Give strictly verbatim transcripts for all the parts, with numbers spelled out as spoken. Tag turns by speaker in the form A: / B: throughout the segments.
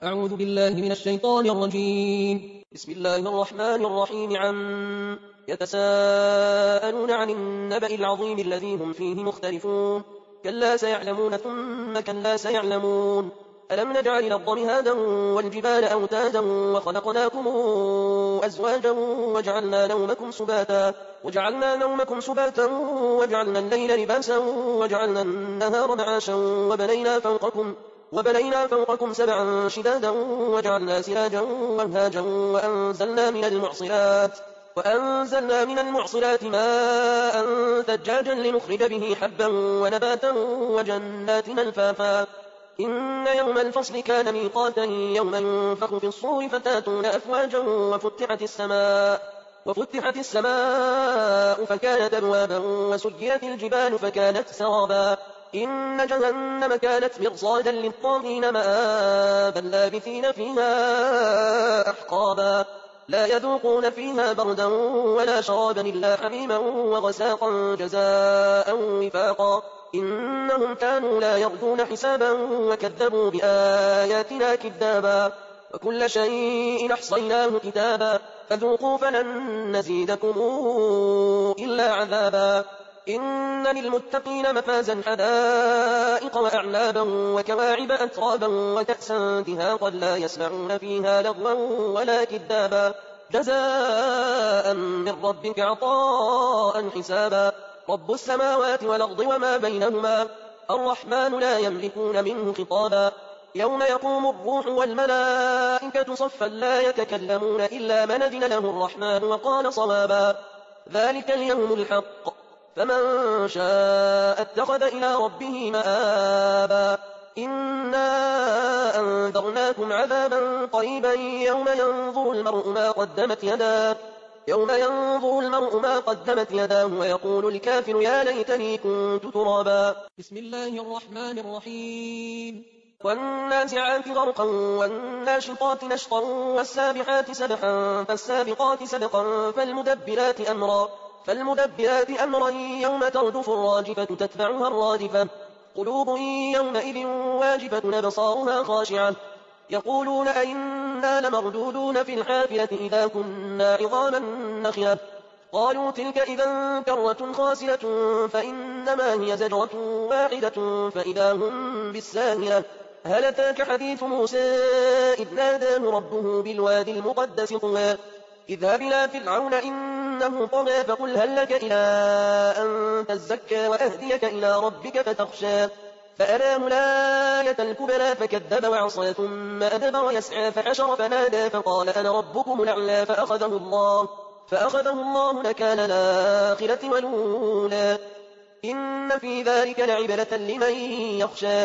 A: أعوذ بالله من الشيطان الرجيم. بسم الله الرحمن الرحيم. عم يتساءلون عن النبأ العظيم الذي هم فيه مختلفون. كلا سيعلمون ثم كلا سيعلمون. ألم نجعل الأرض مهادا والجبال أوتادا وخلقناكم أزواجا وجعلنا نومكم سباتا وجعلنا نومكم سباتا وجعلنا الليل لباسا وجعلنا النهار معاشا وبنينا فوقكم وبنينا فوقكم سبعا شدادا وجعلنا سراجا وهاجا وأنزلنا من المعصرات وأنزلنا من المعصرات ماء ثجاجا لنخرج به حبا ونباتا وجنات ألفافا. إن يوم الفصل كان ميقاتا يوم ينفخ في الصور فتاتون أفواجا وفتحت السماء وفتحت السماء فكانت أبوابا وسجرت الجبال فكانت سرابا. إن جهنم كانت مرصادا للطاغين مآبا لابثين فيها أحقابا. لا يذوقون فيها بردا ولا شرابا إلا حميما وغساقا جزاء وفاقا. إنهم كانوا لا يرجون حسابا وكذبوا بآياتنا كذابا. وكل شيء أحصيناه كتابا فذوقوا فلن نزيدكم إلا عذابا. إن للمتقين مفازا حدائق وأعنابا وكواعب أترابا وكأسا دهاقا لا يسمعون فيها لغوا ولا كذابا. جزاء من ربك عطاء حسابا. رب السماوات والأرض وما بينهما الرحمن لا يملكون منه خطابا. يوم يقوم الروح والملائكة صفا لا يتكلمون إلا من أذن له الرحمن وقال صوابا. ذلك اليوم الحق فمن شاء اتخذ إلى ربه مآبا. إنا أنذرناكم عذابا قريبا يوم ينظر المرء ما قدمت يداه يوم ينظر المرء ما قدمت يداه ويقول الكافر يا ليتني كنت ترابا. بسم الله الرحمن الرحيم. والنازعات غرقا والناشطات نشطا والسابحات سبحا فالسابقات سبقا فالمدبرات أمرا فالمدبرات أمرا يوم ترجف الراجفة تتبعها الرادفة. قلوب يومئذ واجفة أبصارها خاشعة يقولون أئنا لمردودون في الحافلة إذا كنا عظاما نخرة. قالوا تلك إذا كرة خاسرة فإنما هي زجرة واحدة فإذا هم بالساهرة. هل أتاك حديث موسى إذ ناداه ربه بالوادي المقدس طوى اذهب إلى فرعون إنه طغى فقل هل لك إلى أن تزكى وأهديك إلى ربك فتخشى. فأراه الآية الكبرى فكذب وعصى ثم أدبر يسعى فحشر فنادى فقال أنا ربكم الأعلى فأخذه الله فأخذه الله نكال الآخرة والأولى. إن في ذلك لعبرة لمن يخشى.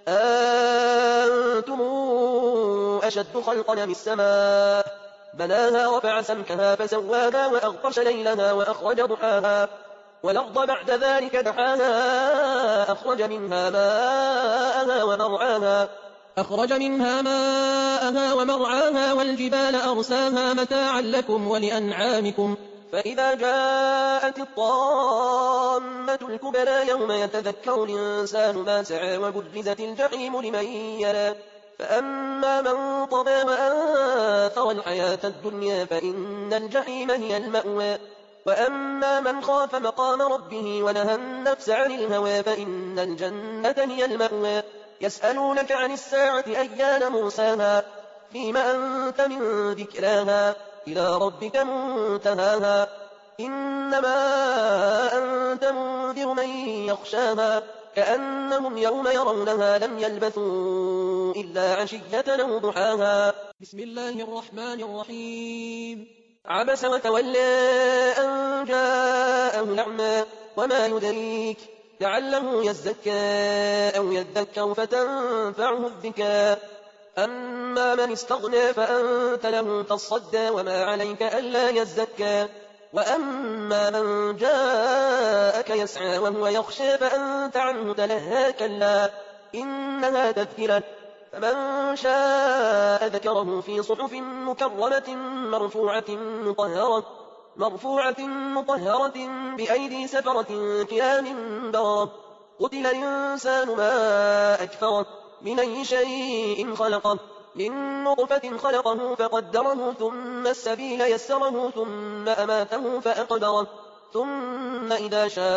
A: أنتم أشد خلقا من السماء بناها رفع سمكها فسواها وأغطش ليلها وأخرج ضحاها والأرض بعد ذلك دحاها أخرج منها ماءها ومرعاها أخرج منها ماءها ومرعاها والجبال أرساها متاعا لكم ولأنعامكم. فإذا جاءت الطامة الكبرى يوم يتذكر الإنسان ما سعى وبرزت الجحيم لمن يرى. فأما من طغى وآثر الحياة الدنيا فإن الجحيم هي المأوى. وأما من خاف مقام ربه ونهى النفس عن الهوى فإن الجنة هي المأوى. يسألونك عن الساعة أيان مرساها فيما أنت من ذكراها إلى ربك منتهاها. إنما أنت منذر من يخشاها كأنهم يوم يرونها لم يلبثوا إلا عشية أو ضحاها. بسم الله الرحمن الرحيم. عبس وتولى أن جاءه الأعمى وما يدريك لعله يزكى أو يذكر فتنفعه الذكرى. أما من استغنى فأنت له تصدى وما عليك ألا يزكى. وأما من جاءك يسعى وهو يخشى فأنت عنه تلهى كلا إنها تذكرة فمن شاء ذكره في صحف مكرمة مرفوعة مطهرة مرفوعة مطهرة بأيدي سفرة كرام بررة. قتل الإنسان ما أكفره من أي شيء خلقه من نطفة خلقه فقدره ثم السبيل يسره ثم أماته فأقدره ثم إذا شاء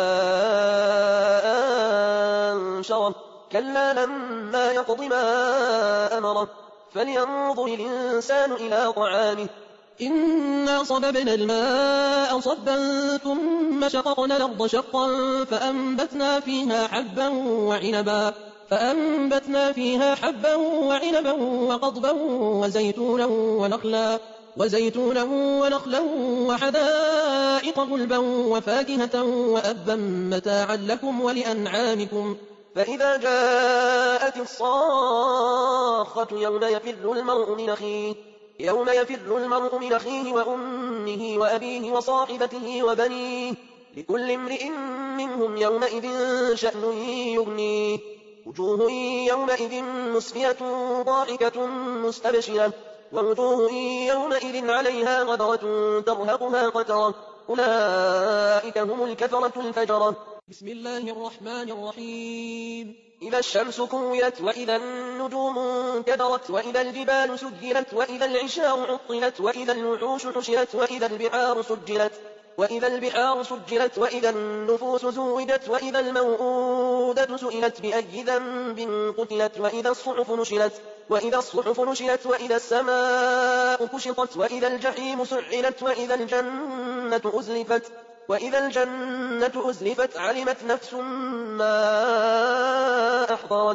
A: أنشره كلا لما يقض ما أمره فلينظر الإنسان إلى طعامه إنا صببنا الماء صبا ثم شققنا الأرض شقا فأنبتنا فيها حبا وعنبا فأنبتنا فيها حبا وعنبا وقضبا وزيتونا ونخلا وزيتونا ونخلا وحدائق غلبا وفاكهة وأبا متاعا لكم ولأنعامكم فإذا جاءت الصاخة يوم يفر المرء من أخيه يوم يفر المرء من أخيه وأمه وأبيه وصاحبته وبنيه لكل امرئ منهم يومئذ شأن يغنيه وجوه يومئذ مسفية ضاحكة مستبشرة ووجوه يومئذ عليها غبرة ترهقها قترة أولئك هم الكفرة الفجرة بسم الله الرحمن الرحيم إذا الشمس كورت وإذا النجوم انكدرت وإذا الجبال سجلت وإذا العشار عطلت وإذا الوحوش حشرت وإذا البحار سجلت وإذا البحار سجلت وإذا النفوس زوجت وإذا الموءودة سئلت بأي ذنب قتلت وإذا الصحف نشرت وإذا الصحف نشرت وإذا السماء كشطت وإذا الجحيم سعرت وإذا الجنة أزلفت وإذا الجنة أزلفت علمت نفس ما أحضرت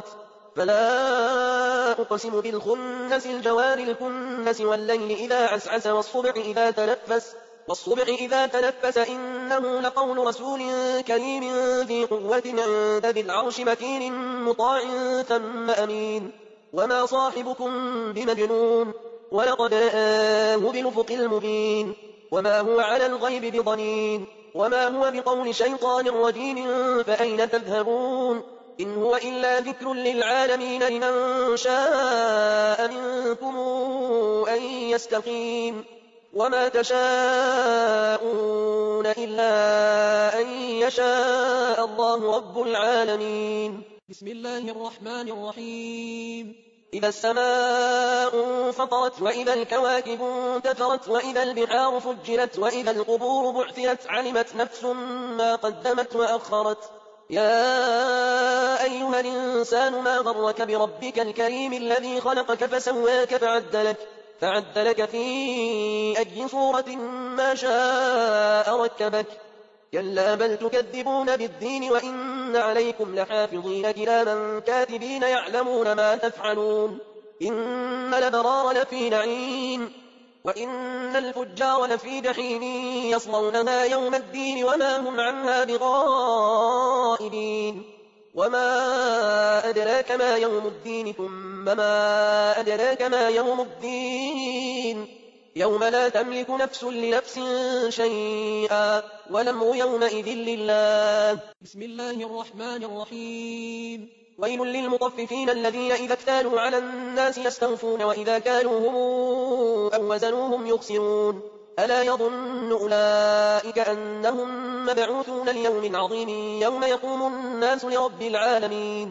A: فلا أقسم بالخنس الجوار الكنس والليل إذا عسعس والصبح إذا تنفس والصبح إذا تنفس إنه لقول رسول كريم ذي قوة عند ذي العرش مكين مطاع ثم أمين وما صاحبكم بمجنون ولقد رآه بالأفق المبين وما هو على الغيب بضنين وما هو بقول شيطان رجيم فأين تذهبون إن هو إلا ذكر للعالمين لمن شاء منكم أن يستقيم وما تشاءون إلا أن يشاء الله رب العالمين بسم الله الرحمن الرحيم إذا السماء فطرت وإذا الكواكب انتثرت وإذا البحار فجرت وإذا القبور بعثرت علمت نفس ما قدمت وأخرت يا أيها الإنسان ما غرك بربك الكريم الذي خلقك فسواك فعدلك فعدلك في أي صورة ما شاء ركبك كلا بل تكذبون بالدين وإن عليكم لحافظين كراما كاتبين يعلمون ما تفعلون إن الأبرار لفي نعيم وإن الفجار لفي جحيم يصلونها يوم الدين وما هم عنها بغائبين وما أدراك ما يوم الدين ثم ما أدراك ما يوم الدين يوم لا تملك نفس لنفس شيئا والأمر يومئذ لله بسم الله الرحمن الرحيم ويل للمطففين الذين إذا اكتالوا على الناس يستوفون وإذا كالوهم أو وزنوهم يخسرون ألا يظن أولئك أنهم مبعوثون ليوم عظيم يوم يقوم الناس لرب العالمين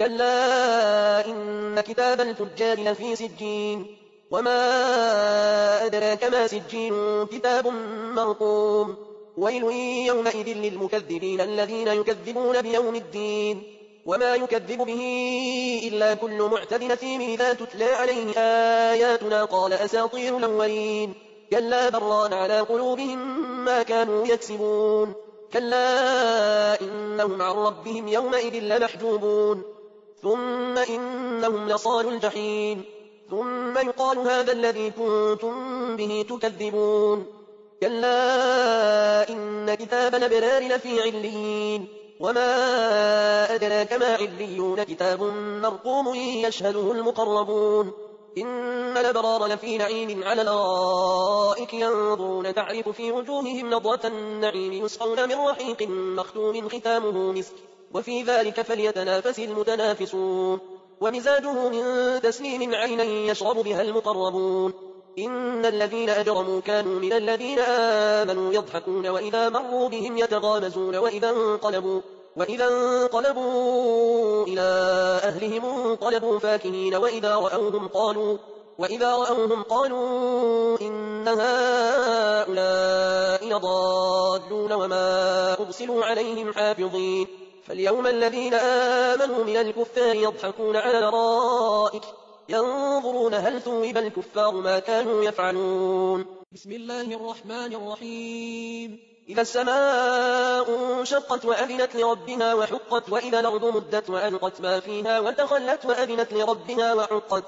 A: كلا إن كتاب الفجار لفي سجين وما أدراك ما سجين كتاب مرقوم ويل يومئذ للمكذبين الذين يكذبون بيوم الدين وما يكذب به إلا كل معتد نثيم إذا تتلى عليه آياتنا قال أساطير الأولين كلا بران على قلوبهم ما كانوا يكسبون كلا إنهم عن ربهم يومئذ لمحجوبون ثم إنهم لصالوا الجحيم ثم يقال هذا الذي كنتم به تكذبون كلا إن كتاب الأبرار لفي عليين وما أدراك ما عليون كتاب مرقوم يشهده المقربون إن الأبرار لفي نعيم على الأرائك ينظرون تعرف في وجوههم نضرة النعيم يسقون من رحيق مختوم ختامه مسك وفي ذلك فليتنافس المتنافسون ومزاجه من تسنيم عينا يشرب بها المقربون إن الذين أجرموا كانوا من الذين آمنوا يضحكون وإذا مروا بهم يتغامزون وإذا انقلبوا, وإذا انقلبوا إلى أهلهم انقلبوا فاكهين وإذا رأوهم قالوا, وإذا رأوهم قالوا إن هؤلاء لضالون وما أرسلوا عليهم حافظين فاليوم الذين آمنوا من الكفار يضحكون على الأرائك ينظرون هل ثوب الكفار ما كانوا يفعلون.
B: بسم الله الرحمن الرحيم.
A: إذا السماء انشقت وأذنت لربها وحقت وإذا الأرض مدت وألقت ما فيها وتخلت وأذنت لربها وحقت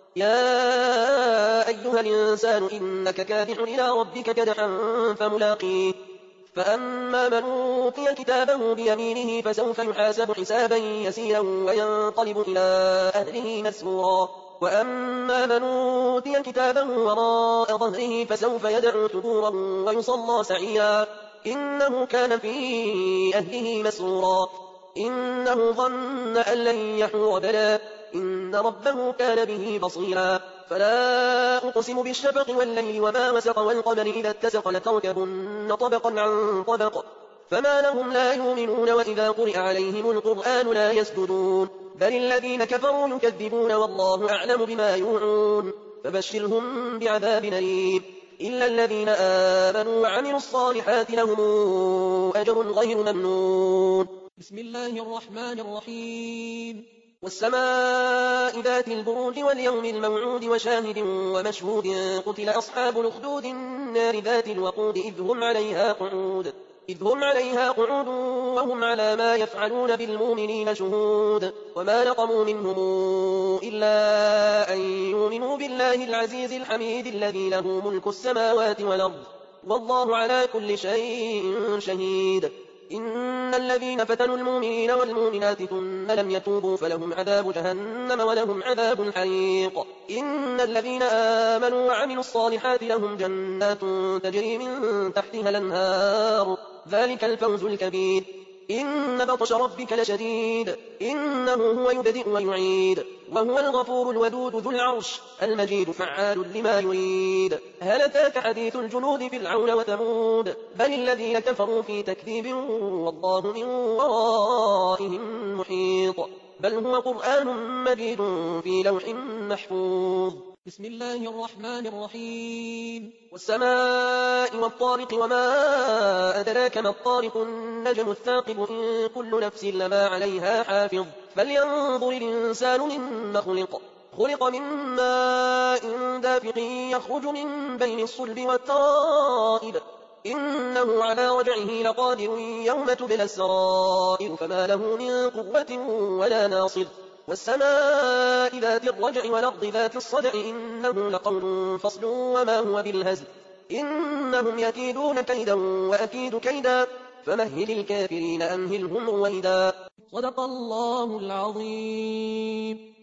A: يا أيها الإنسان إنك كادح إلى ربك كدحا فملاقيه فأما من أوتي كتابه بيمينه فسوف يحاسب حسابا يسيرا وينقلب إلى أهله مسرورا وأما من أوتي كتابه وراء ظهره فسوف يدعو ثبورا ويصلى سعيرا إنه كان في أهله مسرورا إنه ظن أن لن يحور بلى إن ربه كان به بصيرا فلا أقسم بالشفق والليل وما وسق والقمر إذا اتسق لتركبن طبقا عن طبق فما لهم لا يؤمنون وإذا قرئ عليهم القرآن لا يسجدون بل الذين كفروا يكذبون والله أعلم بما يوعون فبشرهم بعذاب أليم إلا الذين آمنوا وعملوا الصالحات لهم أجر غير ممنون.
B: بسم الله الرحمن الرحيم.
A: والسماء ذات البروج واليوم الموعود وشاهد ومشهود قتل أصحاب الأخدود النار ذات الوقود إذ هم عليها قعود إذ هم عليها قعود وهم على ما يفعلون بالمؤمنين شهود وما نقموا منهم إلا أن يؤمنوا بالله العزيز الحميد الذي له ملك السماوات والأرض والله على كل شيء شهيد. إن الذين فتنوا المؤمنين والمؤمنات ثم لم يتوبوا فلهم عذاب جهنم ولهم عذاب الحريق. إن الذين آمنوا وعملوا الصالحات لهم جنات تجري من تحتها الأنهار ذلك الفوز الكبير. إن بطش ربك لشديد إنه هو يبدئ ويعيد وهو الغفور الودود ذو العرش المجيد فعال لما يريد. هل أتاك حديث الجنود فرعون وثمود بل الذين كفروا في تكذيب والله من ورائهم محيط بل هو قرآن مجيد في لوح محفوظ.
B: بسم الله الرحمن الرحيم.
A: والسماء والطارق وما أدراك ما الطارق النجم الثاقب إن كل نفس لما عليها حافظ فلينظر الإنسان مما خلق خلق من ماء دافق يخرج من بين الصلب والترائب إنه على رجعه لقادر يوم تبلى السرائر فما له من قوة ولا ناصر. والسماء ذات الرجع والأرض ذات الصدع إنه لقول فصل وما هو بالهزل إنهم يكيدون كيدا وأكيد كيدا فمهل الكافرين أمهلهم رويدا.
B: صدق الله العظيم.